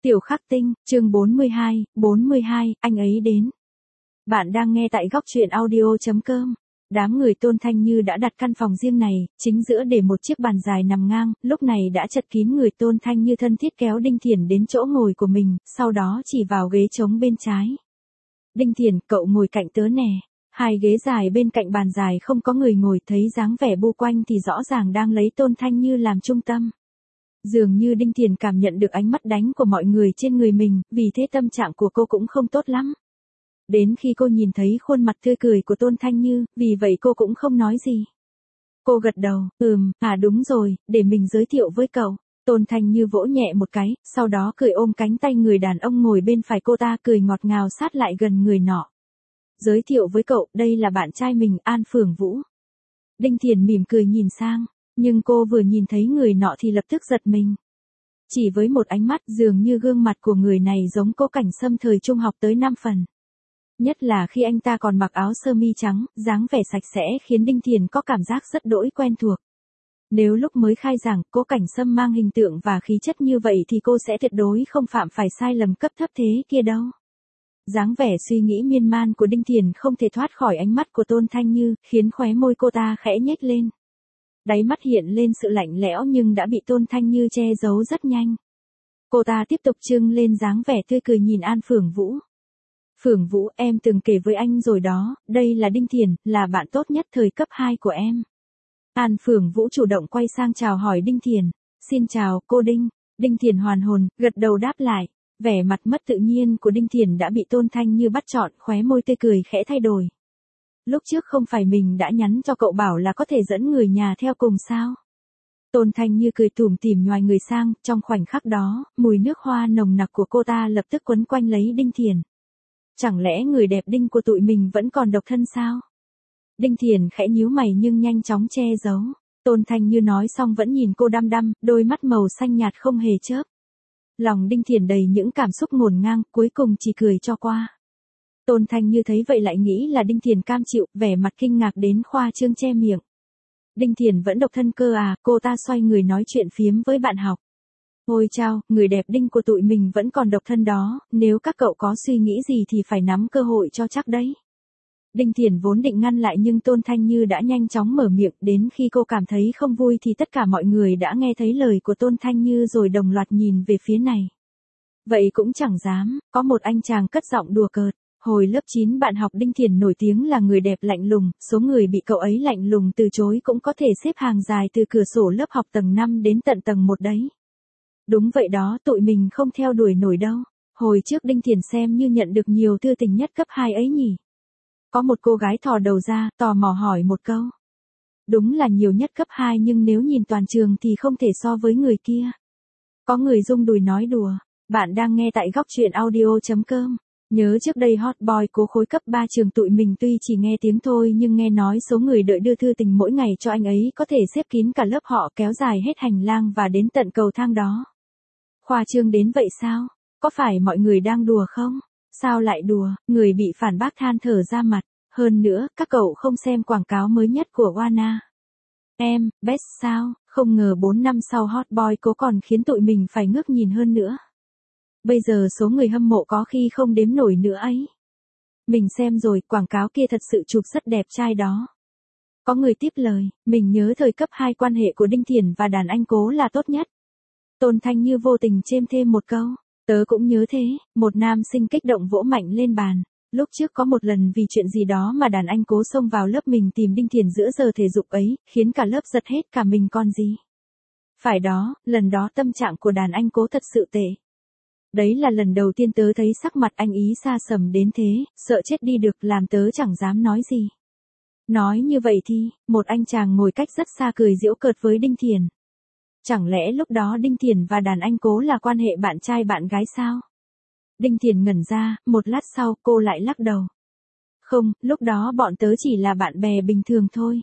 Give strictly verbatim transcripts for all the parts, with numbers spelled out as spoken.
Tiểu Khắc Tinh, chương bốn mươi hai, bốn mươi hai, anh ấy đến. Bạn đang nghe tại góc truyện audio chấm com. Đám người Tôn Thanh Như đã đặt căn phòng riêng này, chính giữa để một chiếc bàn dài nằm ngang, lúc này đã chật kín người. Tôn Thanh Như thân thiết kéo Đinh Thiển đến chỗ ngồi của mình, sau đó chỉ vào ghế trống bên trái. Đinh Thiển, cậu ngồi cạnh tớ nè. Hai ghế dài bên cạnh bàn dài không có người ngồi, thấy dáng vẻ bu quanh thì rõ ràng đang lấy Tôn Thanh Như làm trung tâm. Dường như Đinh Thiển cảm nhận được ánh mắt đánh của mọi người trên người mình, vì thế tâm trạng của cô cũng không tốt lắm. Đến khi cô nhìn thấy khuôn mặt tươi cười của Tôn Thanh Như, vì vậy cô cũng không nói gì. Cô gật đầu, ừm, à đúng rồi, để mình giới thiệu với cậu. Tôn Thanh Như vỗ nhẹ một cái, sau đó cười ôm cánh tay người đàn ông ngồi bên phải cô ta, cười ngọt ngào sát lại gần người nọ. Giới thiệu với cậu, đây là bạn trai mình, An Phượng Vũ. Đinh Thiển mỉm cười nhìn sang. Nhưng cô vừa nhìn thấy người nọ thì lập tức giật mình. Chỉ với một ánh mắt, dường như gương mặt của người này giống Cố Cảnh Sâm thời trung học tới năm phần. Nhất là khi anh ta còn mặc áo sơ mi trắng, dáng vẻ sạch sẽ khiến Đinh Thiển có cảm giác rất đỗi quen thuộc. Nếu lúc mới khai giảng, Cố Cảnh Sâm mang hình tượng và khí chất như vậy thì cô sẽ tuyệt đối không phạm phải sai lầm cấp thấp thế kia đâu. Dáng vẻ suy nghĩ miên man của Đinh Thiển không thể thoát khỏi ánh mắt của Tôn Thanh Như, khiến khóe môi cô ta khẽ nhếch lên. Đáy mắt hiện lên sự lạnh lẽo nhưng đã bị Tôn Thanh Như che giấu rất nhanh. Cô ta tiếp tục trưng lên dáng vẻ tươi cười nhìn An Phượng Vũ. Phượng Vũ, em từng kể với anh rồi đó, đây là Đinh Thiển, là bạn tốt nhất thời cấp hai của em. An Phượng Vũ chủ động quay sang chào hỏi Đinh Thiển. Xin chào, cô Đinh. Đinh Thiển hoàn hồn, gật đầu đáp lại. Vẻ mặt mất tự nhiên của Đinh Thiển đã bị Tôn Thanh Như bắt trọn, khóe môi tươi cười khẽ thay đổi. Lúc trước không phải mình đã nhắn cho cậu bảo là có thể dẫn người nhà theo cùng sao? Tôn Thanh Như cười tủm tỉm nhoài người sang, trong khoảnh khắc đó, mùi nước hoa nồng nặc của cô ta lập tức quấn quanh lấy Đinh Thiển. Chẳng lẽ người đẹp Đinh của tụi mình vẫn còn độc thân sao? Đinh Thiển khẽ nhíu mày nhưng nhanh chóng che giấu. Tôn Thanh Như nói xong vẫn nhìn cô đăm đăm, đôi mắt màu xanh nhạt không hề chớp. Lòng Đinh Thiển đầy những cảm xúc ngổn ngang, cuối cùng chỉ cười cho qua. Tôn Thanh Như thấy vậy lại nghĩ là Đinh Thiển cam chịu, vẻ mặt kinh ngạc đến khoa trương che miệng. Đinh Thiển vẫn độc thân cơ à? Cô ta xoay người nói chuyện phiếm với bạn học. Ôi chao, người đẹp Đinh của tụi mình vẫn còn độc thân đó, nếu các cậu có suy nghĩ gì thì phải nắm cơ hội cho chắc đấy. Đinh Thiển vốn định ngăn lại nhưng Tôn Thanh Như đã nhanh chóng mở miệng, đến khi cô cảm thấy không vui thì tất cả mọi người đã nghe thấy lời của Tôn Thanh Như rồi đồng loạt nhìn về phía này. Vậy cũng chẳng dám, có một anh chàng cất giọng đùa cợt. Hồi lớp chín bạn học Đinh Thiển nổi tiếng là người đẹp lạnh lùng, số người bị cậu ấy lạnh lùng từ chối cũng có thể xếp hàng dài từ cửa sổ lớp học tầng năm đến tận tầng một đấy. Đúng vậy đó, tụi mình không theo đuổi nổi đâu. Hồi trước Đinh Thiển xem như nhận được nhiều thư tình nhất cấp hai ấy nhỉ. Có một cô gái thò đầu ra, tò mò hỏi một câu. Đúng là nhiều nhất cấp hai nhưng nếu nhìn toàn trường thì không thể so với người kia. Có người rung đùi nói đùa. Bạn đang nghe tại góc truyện audio chấm com. Nhớ trước đây hot boy cố khối cấp ba trường tụi mình tuy chỉ nghe tiếng thôi nhưng nghe nói số người đợi đưa thư tình mỗi ngày cho anh ấy có thể xếp kín cả lớp họ, kéo dài hết hành lang và đến tận cầu thang đó. Khoa trương đến vậy sao? Có phải mọi người đang đùa không? Sao lại đùa? Người bị phản bác than thở ra mặt. Hơn nữa, các cậu không xem quảng cáo mới nhất của Wana. Em, best sao? Không ngờ bốn năm sau hot boy cố còn khiến tụi mình phải ngước nhìn hơn nữa. Bây giờ số người hâm mộ có khi không đếm nổi nữa ấy. Mình xem rồi, quảng cáo kia thật sự chụp rất đẹp trai đó. Có người tiếp lời, mình nhớ thời cấp hai quan hệ của Đinh Thiển và đàn anh Cố là tốt nhất. Tôn Thanh Như vô tình chêm thêm một câu, tớ cũng nhớ thế, một nam sinh kích động vỗ mạnh lên bàn. Lúc trước có một lần vì chuyện gì đó mà đàn anh Cố xông vào lớp mình tìm Đinh Thiển giữa giờ thể dục ấy, khiến cả lớp giật hết cả mình con gì. Phải đó, lần đó tâm trạng của đàn anh Cố thật sự tệ. Đấy là lần đầu tiên tớ thấy sắc mặt anh ý xa sầm đến thế, sợ chết đi được làm tớ chẳng dám nói gì. Nói như vậy thì, một anh chàng ngồi cách rất xa cười giễu cợt với Đinh Thiển. Chẳng lẽ lúc đó Đinh Thiển và đàn anh Cố là quan hệ bạn trai bạn gái sao? Đinh Thiển ngẩn ra, một lát sau cô lại lắc đầu. Không, lúc đó bọn tớ chỉ là bạn bè bình thường thôi.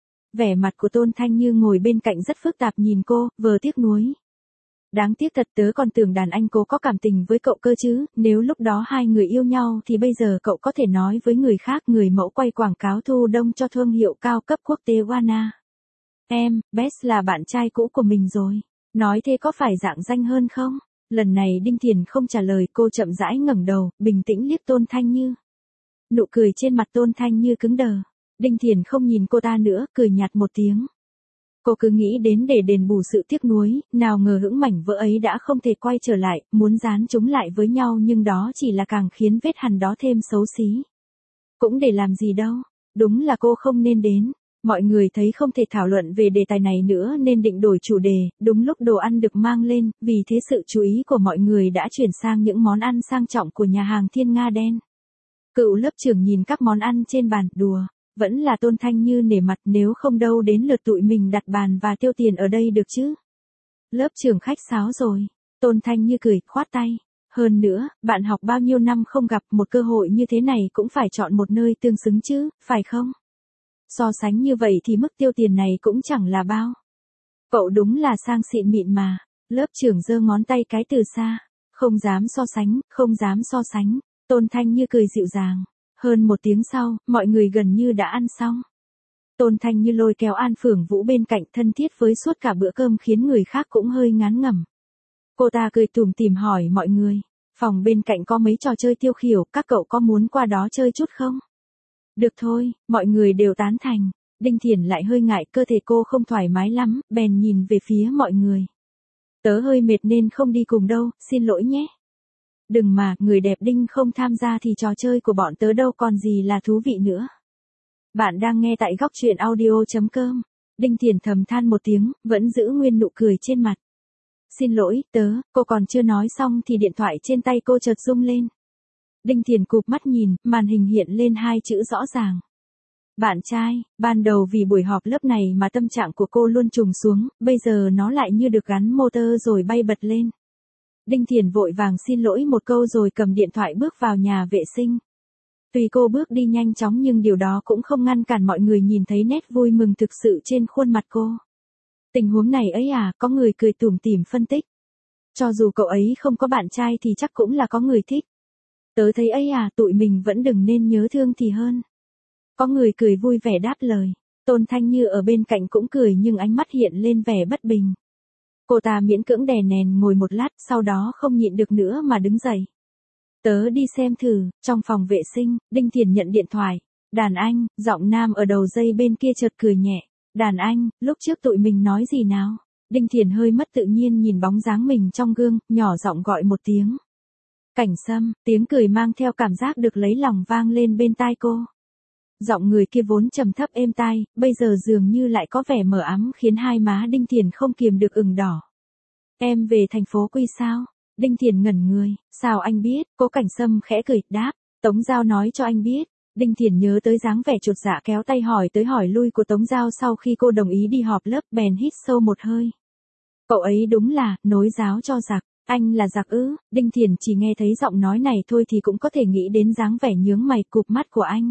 Vẻ mặt của Tôn Thanh Như ngồi bên cạnh rất phức tạp nhìn cô, vờ tiếc nuối. Đáng tiếc thật, tớ còn tưởng đàn anh Cố có cảm tình với cậu cơ chứ, nếu lúc đó hai người yêu nhau thì bây giờ cậu có thể nói với người khác người mẫu quay quảng cáo thu đông cho thương hiệu cao cấp quốc tế Wana. Em, Best là bạn trai cũ của mình rồi. Nói thế có phải dạng danh hơn không? Lần này Đinh Thiền không trả lời, cô chậm rãi ngẩng đầu, bình tĩnh liếc Tôn Thanh Như. Nụ cười trên mặt Tôn Thanh Như cứng đờ. Đinh Thiền không nhìn cô ta nữa, cười nhạt một tiếng. Cô cứ nghĩ đến để đền bù sự tiếc nuối, nào ngờ hững mảnh vỡ ấy đã không thể quay trở lại, muốn dán chúng lại với nhau nhưng đó chỉ là càng khiến vết hằn đó thêm xấu xí. Cũng để làm gì đâu, đúng là cô không nên đến. Mọi người thấy không thể thảo luận về đề tài này nữa nên định đổi chủ đề, đúng lúc đồ ăn được mang lên, vì thế sự chú ý của mọi người đã chuyển sang những món ăn sang trọng của nhà hàng Thiên Nga Đen. Cựu lớp trưởng nhìn các món ăn trên bàn, đùa, vẫn là Tôn Thanh Như nể mặt, nếu không đâu đến lượt tụi mình đặt bàn và tiêu tiền ở đây được chứ. Lớp trưởng khách sáo rồi, Tôn Thanh Như cười, khoát tay. Hơn nữa, bạn học bao nhiêu năm không gặp, một cơ hội như thế này cũng phải chọn một nơi tương xứng chứ, phải không? So sánh như vậy thì mức tiêu tiền này cũng chẳng là bao. Cậu đúng là sang xịn mịn mà. Lớp trưởng giơ ngón tay cái từ xa. Không dám so sánh, không dám so sánh. Tôn Thanh Như cười dịu dàng. Hơn một tiếng sau, mọi người gần như đã ăn xong. Tôn Thanh Như lôi kéo An Phưởng Vũ bên cạnh, thân thiết với suốt cả bữa cơm khiến người khác cũng hơi ngán ngẩm. Cô ta cười tủm tỉm hỏi mọi người. Phòng bên cạnh có mấy trò chơi tiêu khiểu, các cậu có muốn qua đó chơi chút không? Được thôi, mọi người đều tán thành. Đinh Thiền lại hơi ngại, cơ thể cô không thoải mái lắm, bèn nhìn về phía mọi người. Tớ hơi mệt nên không đi cùng đâu, xin lỗi nhé. Đừng mà, người đẹp Đinh không tham gia thì trò chơi của bọn tớ đâu còn gì là thú vị nữa. Bạn đang nghe tại góc truyện audio chấm com. Đinh Thiền thầm than một tiếng, vẫn giữ nguyên nụ cười trên mặt. Xin lỗi, tớ, cô còn chưa nói xong thì điện thoại trên tay cô chợt rung lên. Đinh Thiền cụp mắt nhìn, màn hình hiện lên hai chữ rõ ràng. Bạn trai, ban đầu vì buổi họp lớp này mà tâm trạng của cô luôn trùng xuống, bây giờ nó lại như được gắn motor rồi bay bật lên. Đinh Thiền vội vàng xin lỗi một câu rồi cầm điện thoại bước vào nhà vệ sinh. Tuy cô bước đi nhanh chóng nhưng điều đó cũng không ngăn cản mọi người nhìn thấy nét vui mừng thực sự trên khuôn mặt cô. Tình huống này ấy à, có người cười tủm tỉm phân tích. Cho dù cậu ấy không có bạn trai thì chắc cũng là có người thích. Tớ thấy ấy à, tụi mình vẫn đừng nên nhớ thương thì hơn. Có người cười vui vẻ đáp lời. Tôn Thanh Như ở bên cạnh cũng cười nhưng ánh mắt hiện lên vẻ bất bình. Cô ta miễn cưỡng đè nén ngồi một lát, sau đó không nhịn được nữa mà đứng dậy. Tớ đi xem thử. Trong phòng vệ sinh, Đinh Thiền nhận điện thoại. Đàn anh, giọng nam ở đầu dây bên kia chợt cười nhẹ. Đàn anh, lúc trước tụi mình nói gì nào? Đinh Thiền hơi mất tự nhiên nhìn bóng dáng mình trong gương, nhỏ giọng gọi một tiếng. Cảnh Sâm, tiếng cười mang theo cảm giác được lấy lòng vang lên bên tai cô. Giọng người kia vốn trầm thấp êm tai, bây giờ dường như lại có vẻ mờ ám khiến hai má Đinh Thiền không kiềm được ửng đỏ. Em về thành phố Quy sao? Đinh Thiền ngẩn người, sao anh biết? Cố Cảnh Sâm khẽ cười, đáp, Tống Giao nói cho anh biết. Đinh Thiền nhớ tới dáng vẻ chột dạ kéo tay hỏi tới hỏi lui của Tống Giao sau khi cô đồng ý đi họp lớp, bèn hít sâu một hơi. Cậu ấy đúng là, nối giáo cho giặc. Anh là giặc ư? Đinh Thiền chỉ nghe thấy giọng nói này thôi thì cũng có thể nghĩ đến dáng vẻ nhướng mày cụp mắt của anh.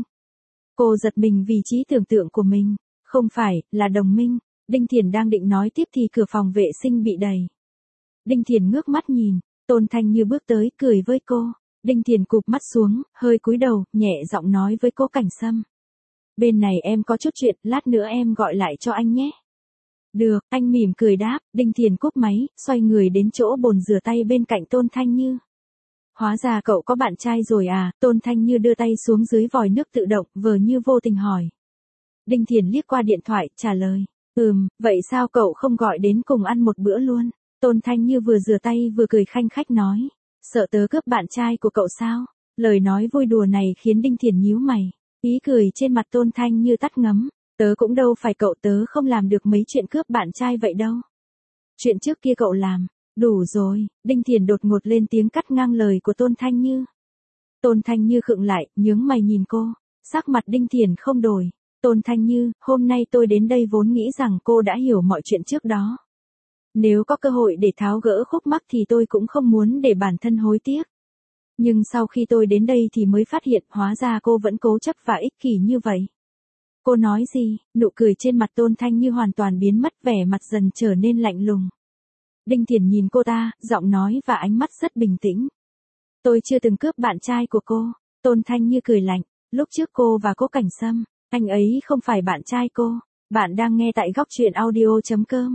Cô giật mình vì trí tưởng tượng của mình. Không phải, là đồng minh. Đinh Thiền đang định nói tiếp thì cửa phòng vệ sinh bị đẩy. Đinh Thiền ngước mắt nhìn, Tôn Thanh Như bước tới cười với cô. Đinh Thiền cụp mắt xuống, hơi cúi đầu, nhẹ giọng nói với Cố Cảnh Sâm. Bên này em có chút chuyện, lát nữa em gọi lại cho anh nhé. Được, anh mỉm cười đáp. Đinh Thiền cúp máy, xoay người đến chỗ bồn rửa tay bên cạnh Tôn Thanh Như. Hóa ra cậu có bạn trai rồi à? Tôn Thanh Như đưa tay xuống dưới vòi nước tự động, vờ như vô tình hỏi. Đinh Thiền liếc qua điện thoại, trả lời. Ừm, vậy sao cậu không gọi đến cùng ăn một bữa luôn? Tôn Thanh Như vừa rửa tay vừa cười khanh khách nói. Sợ tớ cướp bạn trai của cậu sao? Lời nói vui đùa này khiến Đinh Thiền nhíu mày. Ý cười trên mặt Tôn Thanh Như tắt ngấm. Tớ cũng đâu phải cậu, tớ không làm được mấy chuyện cướp bạn trai vậy đâu. Chuyện trước kia cậu làm. Đủ rồi. Đinh Thiền đột ngột lên tiếng cắt ngang lời của Tôn Thanh Như. Tôn Thanh Như khựng lại, nhướng mày nhìn cô. Sắc mặt Đinh Thiền không đổi. Tôn Thanh Như, hôm nay tôi đến đây vốn nghĩ rằng cô đã hiểu mọi chuyện trước đó. Nếu có cơ hội để tháo gỡ khúc mắc thì tôi cũng không muốn để bản thân hối tiếc. Nhưng sau khi tôi đến đây thì mới phát hiện hóa ra cô vẫn cố chấp và ích kỷ như vậy. Cô nói gì? Nụ cười trên mặt Tôn Thanh Như hoàn toàn biến mất, vẻ mặt dần trở nên lạnh lùng. Đinh Thiền nhìn cô ta, giọng nói và ánh mắt rất bình tĩnh. Tôi chưa từng cướp bạn trai của cô. Tôn Thanh Như cười lạnh. Lúc trước cô và Cố Cảnh Sâm, anh ấy không phải bạn trai cô. Bạn đang nghe tại góc truyện audio chấm com.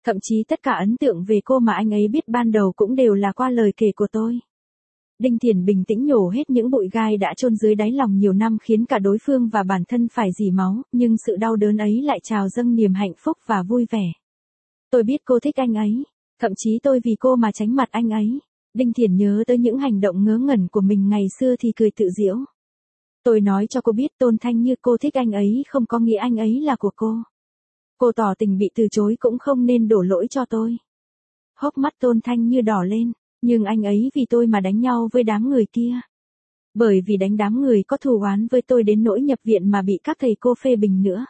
Thậm chí tất cả ấn tượng về cô mà anh ấy biết ban đầu cũng đều là qua lời kể của tôi. Đinh Thiền bình tĩnh nhổ hết những bụi gai đã chôn dưới đáy lòng nhiều năm khiến cả đối phương và bản thân phải rỉ máu, nhưng sự đau đớn ấy lại trào dâng niềm hạnh phúc và vui vẻ. Tôi biết cô thích anh ấy, thậm chí tôi vì cô mà tránh mặt anh ấy. Đinh Thiền nhớ tới những hành động ngớ ngẩn của mình ngày xưa thì cười tự giễu. Tôi nói cho cô biết Tôn Thanh Như, cô thích anh ấy không có nghĩa anh ấy là của cô. Cô tỏ tình bị từ chối cũng không nên đổ lỗi cho tôi. Hốc mắt Tôn Thanh Như đỏ lên, nhưng anh ấy vì tôi mà đánh nhau với đám người kia. Bởi vì đánh đám người có thù oán với tôi đến nỗi nhập viện mà bị các thầy cô phê bình nữa.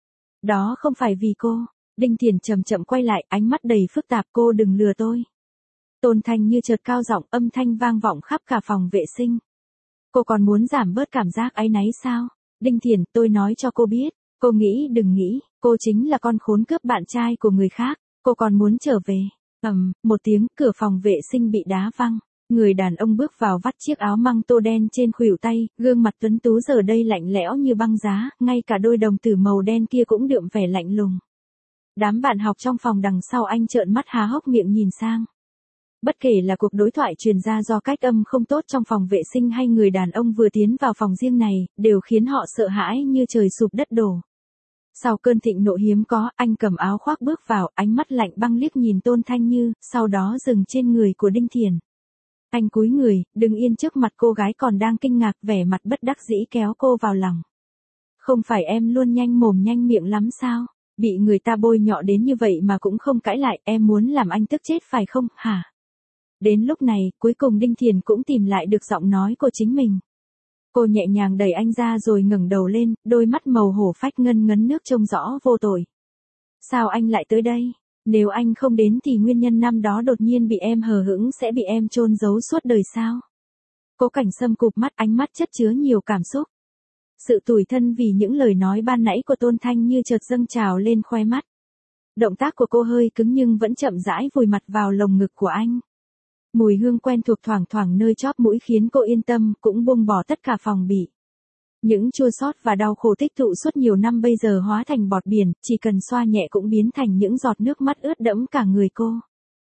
Đó không phải vì cô. Đinh Thiền chậm chậm quay lại, ánh mắt đầy phức tạp, cô đừng lừa tôi. Tôn Thanh Như chợt cao giọng, âm thanh vang vọng khắp cả phòng vệ sinh. Cô còn muốn giảm bớt cảm giác áy náy sao? Đinh Thiền, tôi nói cho cô biết, cô nghĩ đừng nghĩ, cô chính là con khốn cướp bạn trai của người khác, cô còn muốn trở về. Ầm, một tiếng, cửa phòng vệ sinh bị đá văng. Người đàn ông bước vào vắt chiếc áo măng tô đen trên khuỷu tay, gương mặt tuấn tú giờ đây lạnh lẽo như băng giá, ngay cả đôi đồng tử màu đen kia cũng đượm vẻ lạnh lùng. Đám bạn học trong phòng đằng sau anh trợn mắt há hốc miệng nhìn sang. Bất kể là cuộc đối thoại truyền ra do cách âm không tốt trong phòng vệ sinh hay người đàn ông vừa tiến vào phòng riêng này, đều khiến họ sợ hãi như trời sụp đất đổ. Sau cơn thịnh nộ hiếm có, anh cầm áo khoác bước vào, ánh mắt lạnh băng liếc nhìn Tôn Thanh Như, sau đó dừng trên người của Đinh Thiền. Anh cúi người, đứng yên trước mặt cô gái còn đang kinh ngạc, vẻ mặt bất đắc dĩ kéo cô vào lòng. Không phải em luôn nhanh mồm nhanh miệng lắm sao? Bị người ta bôi nhọ đến như vậy mà cũng không cãi lại, em muốn làm anh tức chết phải không, hả? Đến lúc này, cuối cùng Đinh Thiền cũng tìm lại được giọng nói của chính mình. Cô nhẹ nhàng đẩy anh ra rồi ngẩng đầu lên, đôi mắt màu hổ phách ngân ngấn nước trông rõ vô tội. Sao anh lại tới đây? Nếu anh không đến thì nguyên nhân năm đó đột nhiên bị em hờ hững sẽ bị em chôn giấu suốt đời sao? Cố Cảnh Sâm cụp mắt, ánh mắt chất chứa nhiều cảm xúc. Sự tủi thân vì những lời nói ban nãy của Tôn Thanh Như chợt dâng trào lên khóe mắt. Động tác của cô hơi cứng nhưng vẫn chậm rãi vùi mặt vào lồng ngực của anh. Mùi hương quen thuộc thoảng thoảng nơi chóp mũi khiến cô yên tâm, cũng buông bỏ tất cả phòng bị. Những chua xót và đau khổ tích tụ suốt nhiều năm bây giờ hóa thành bọt biển, chỉ cần xoa nhẹ cũng biến thành những giọt nước mắt ướt đẫm cả người cô.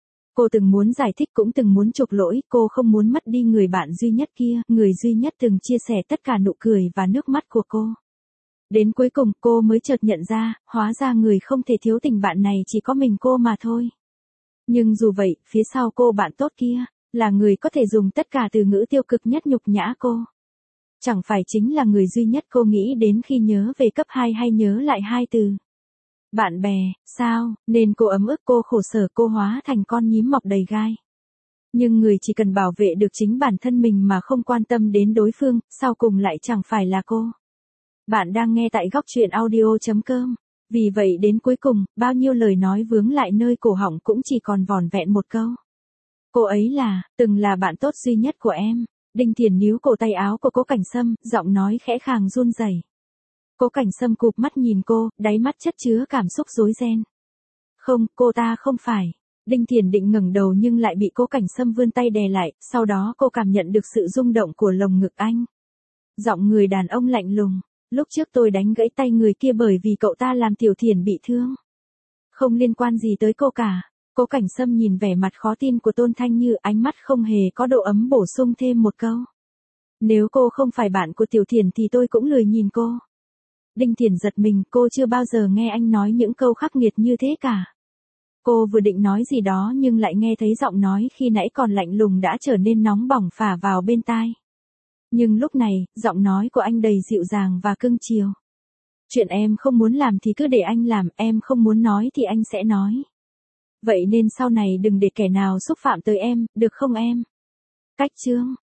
Cô từng muốn giải thích cũng từng muốn chuộc lỗi, cô không muốn mất đi người bạn duy nhất kia, người duy nhất từng chia sẻ tất cả nụ cười và nước mắt của cô. Đến cuối cùng cô mới chợt nhận ra, hóa ra người không thể thiếu tình bạn này chỉ có mình cô mà thôi. Nhưng dù vậy, phía sau cô bạn tốt kia, là người có thể dùng tất cả từ ngữ tiêu cực nhất nhục nhã cô. Chẳng phải chính là người duy nhất cô nghĩ đến khi nhớ về cấp hai hay nhớ lại hai từ. Bạn bè, sao, nên cô ấm ức, cô khổ sở, cô hóa thành con nhím mọc đầy gai. Nhưng người chỉ cần bảo vệ được chính bản thân mình mà không quan tâm đến đối phương, sau cùng lại chẳng phải là cô. Bạn đang nghe tại góc truyện audio chấm com. Vì vậy đến cuối cùng, bao nhiêu lời nói vướng lại nơi cổ họng cũng chỉ còn vỏn vẹn một câu. Cô ấy là, từng là bạn tốt duy nhất của em. Đinh Thiền níu cổ tay áo của Cố Cảnh Sâm, giọng nói khẽ khàng run rẩy. Cố Cảnh Sâm cụp mắt nhìn cô, đáy mắt chất chứa cảm xúc rối ren. Không, cô ta không phải. Đinh Thiền định ngẩng đầu nhưng lại bị Cố Cảnh Sâm vươn tay đè lại, sau đó cô cảm nhận được sự rung động của lồng ngực anh. Giọng người đàn ông lạnh lùng. Lúc trước tôi đánh gãy tay người kia bởi vì cậu ta làm Tiểu Thiền bị thương. Không liên quan gì tới cô cả. Cố Cảnh Sâm nhìn vẻ mặt khó tin của Tôn Thanh Như, ánh mắt không hề có độ ấm, bổ sung thêm một câu. Nếu cô không phải bạn của Tiểu Thiền thì tôi cũng lười nhìn cô. Đinh Thiền giật mình, cô chưa bao giờ nghe anh nói những câu khắc nghiệt như thế cả. Cô vừa định nói gì đó nhưng lại nghe thấy giọng nói khi nãy còn lạnh lùng đã trở nên nóng bỏng phả vào bên tai. Nhưng lúc này, giọng nói của anh đầy dịu dàng và cưng chiều. Chuyện em không muốn làm thì cứ để anh làm, em không muốn nói thì anh sẽ nói. Vậy nên sau này đừng để kẻ nào xúc phạm tới em, được không em? Cách chương